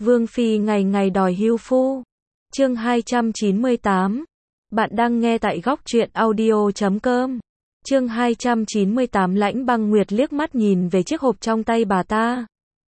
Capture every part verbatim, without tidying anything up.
Vương phi ngày ngày đòi hưu phu. Chương hai trăm chín mươi tám. Bạn đang nghe tại góc truyện audio chấm com. Chương hai trăm chín mươi tám. Lãnh Băng Nguyệt liếc mắt nhìn về chiếc hộp trong tay bà ta,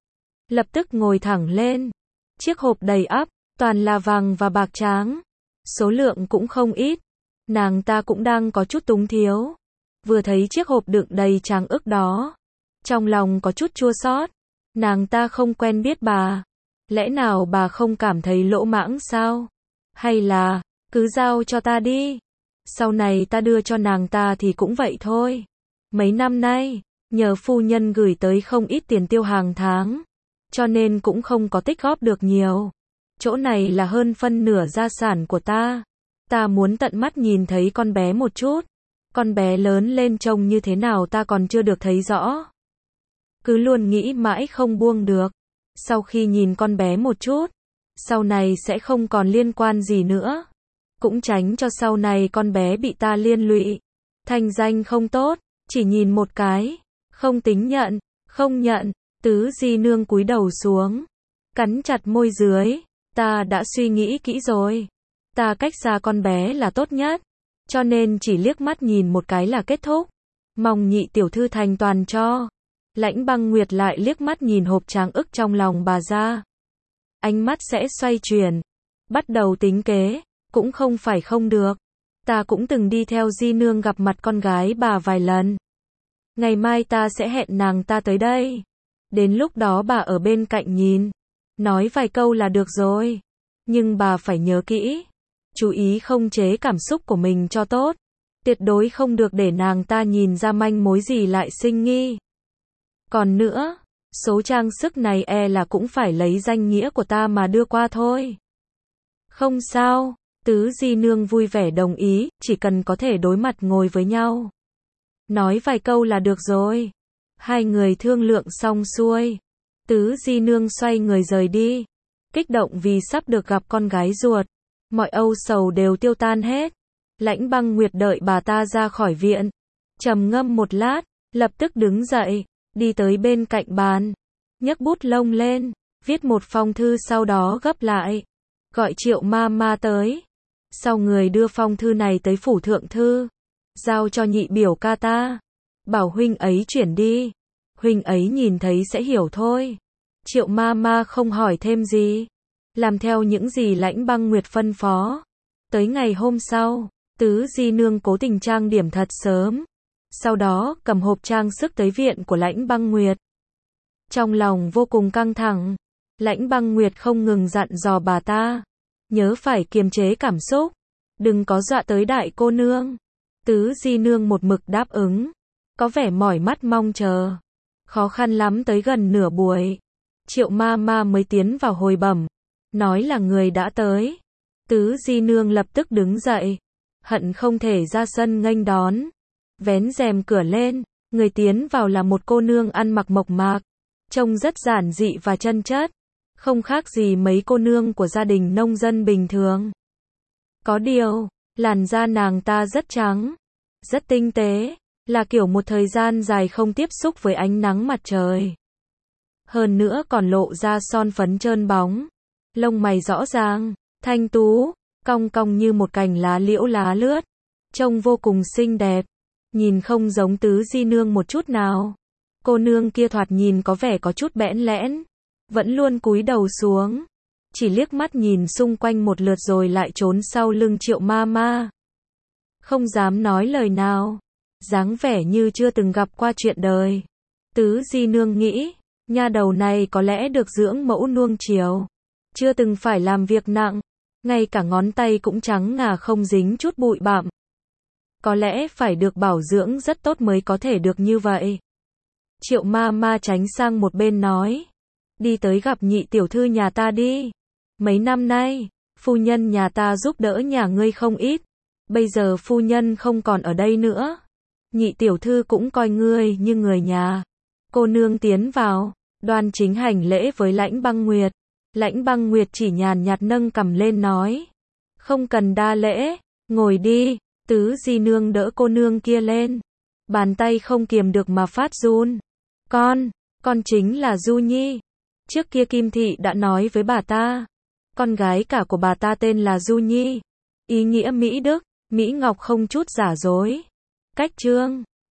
lập tức ngồi thẳng lên. Chiếc hộp đầy ắp, toàn là vàng và bạc trắng, số lượng cũng không ít. Nàng ta cũng đang có chút túng thiếu. Vừa thấy chiếc hộp đựng đầy tràng ức đó, trong lòng có chút chua xót. Nàng ta không quen biết bà, lẽ nào bà không cảm thấy lỗ mãng sao? Hay là, cứ giao cho ta đi, sau này ta đưa cho nàng ta thì cũng vậy thôi. Mấy năm nay, nhờ phu nhân gửi tới không ít tiền tiêu hàng tháng, cho nên cũng không có tích góp được nhiều. Chỗ này là hơn phân nửa gia sản của ta. Ta muốn tận mắt nhìn thấy con bé một chút. Con bé lớn lên trông như thế nào ta còn chưa được thấy rõ. Cứ luôn nghĩ mãi không buông được. Sau khi nhìn con bé một chút, sau này sẽ không còn liên quan gì nữa. Cũng tránh cho sau này con bé bị ta liên lụy. Thành danh không tốt, chỉ nhìn một cái, không tính nhận, không nhận. Tứ Di Nương cúi đầu xuống, cắn chặt môi dưới. Ta đã suy nghĩ kỹ rồi. Ta cách xa con bé là tốt nhất, cho nên chỉ liếc mắt nhìn một cái là kết thúc. Mong nhị tiểu thư thành toàn cho. Lãnh Băng Nguyệt lại liếc mắt nhìn hộp tràng ức trong lòng bà ra. Ánh mắt sẽ xoay chuyển, bắt đầu tính kế. Cũng không phải không được. Ta cũng từng đi theo Di Nương gặp mặt con gái bà vài lần. Ngày mai ta sẽ hẹn nàng ta tới đây. Đến lúc đó bà ở bên cạnh nhìn, nói vài câu là được rồi. Nhưng bà phải nhớ kỹ, chú ý không chế cảm xúc của mình cho tốt. Tuyệt đối không được để nàng ta nhìn ra manh mối gì lại sinh nghi. Còn nữa, số trang sức này e là cũng phải lấy danh nghĩa của ta mà đưa qua thôi. Không sao, Tứ Di Nương vui vẻ đồng ý, chỉ cần có thể đối mặt ngồi với nhau, nói vài câu là được rồi. Hai người thương lượng xong xuôi, Tứ Di Nương xoay người rời đi, kích động vì sắp được gặp con gái ruột. Mọi âu sầu đều tiêu tan hết. Lãnh Băng Nguyệt đợi bà ta ra khỏi viện, trầm ngâm một lát, lập tức đứng dậy, đi tới bên cạnh bàn, nhấc bút lông lên, viết một phong thư, sau đó gấp lại, gọi Triệu ma ma tới. Sau người đưa phong thư này tới phủ thượng thư, giao cho nhị biểu ca ta, bảo huynh ấy chuyển đi. Huynh ấy nhìn thấy sẽ hiểu thôi. Triệu ma ma không hỏi thêm gì, làm theo những gì Lãnh Băng Nguyệt phân phó. Tới ngày hôm sau, Tứ Di Nương cố tình trang điểm thật sớm, sau đó cầm hộp trang sức tới viện của Lãnh Băng Nguyệt. Trong lòng vô cùng căng thẳng, Lãnh Băng Nguyệt không ngừng dặn dò bà ta, nhớ phải kiềm chế cảm xúc, đừng có dọa tới đại cô nương. Tứ Di Nương một mực đáp ứng, có vẻ mỏi mắt mong chờ. Khó khăn lắm tới gần nửa buổi, Triệu ma ma mới tiến vào hồi bẩm, nói là người đã tới. Tứ Di Nương lập tức đứng dậy, hận không thể ra sân nghênh đón. Vén rèm cửa lên, người tiến vào là một cô nương ăn mặc mộc mạc, trông rất giản dị và chân chất, không khác gì mấy cô nương của gia đình nông dân bình thường. Có điều, làn da nàng ta rất trắng, rất tinh tế, là kiểu một thời gian dài không tiếp xúc với ánh nắng mặt trời. Hơn nữa còn lộ ra son phấn trơn bóng, lông mày rõ ràng, thanh tú, cong cong như một cành lá liễu lá lướt, trông vô cùng xinh đẹp, nhìn không giống Tứ Di Nương một chút nào. Cô nương kia thoạt nhìn có vẻ có chút bẽn lẽn, vẫn luôn cúi đầu xuống, chỉ liếc mắt nhìn xung quanh một lượt rồi lại trốn sau lưng Triệu ma ma, không dám nói lời nào, dáng vẻ như chưa từng gặp qua chuyện đời. Tứ Di Nương nghĩ, nha đầu này có lẽ được dưỡng mẫu nuông chiều, chưa từng phải làm việc nặng, ngay cả ngón tay cũng trắng ngà không dính chút bụi bặm. Có lẽ phải được bảo dưỡng rất tốt mới có thể được như vậy. Triệu ma ma tránh sang một bên nói, đi tới gặp nhị tiểu thư nhà ta đi. Mấy năm nay, phu nhân nhà ta giúp đỡ nhà ngươi không ít, bây giờ phu nhân không còn ở đây nữa, nhị tiểu thư cũng coi ngươi như người nhà. Cô nương tiến vào, đoan chính hành lễ với Lãnh Băng Nguyệt. Lãnh Băng Nguyệt chỉ nhàn nhạt nâng cằm lên nói, không cần đa lễ, ngồi đi. Tứ Di Nương đỡ cô nương kia lên, bàn tay không kiềm được mà phát run. Con, con chính là Du Nhi. Trước kia Kim Thị đã nói với bà ta. Con gái cả của bà ta tên là Du Nhi. Ý nghĩa Mỹ Đức, Mỹ Ngọc không chút giả dối. Cách chương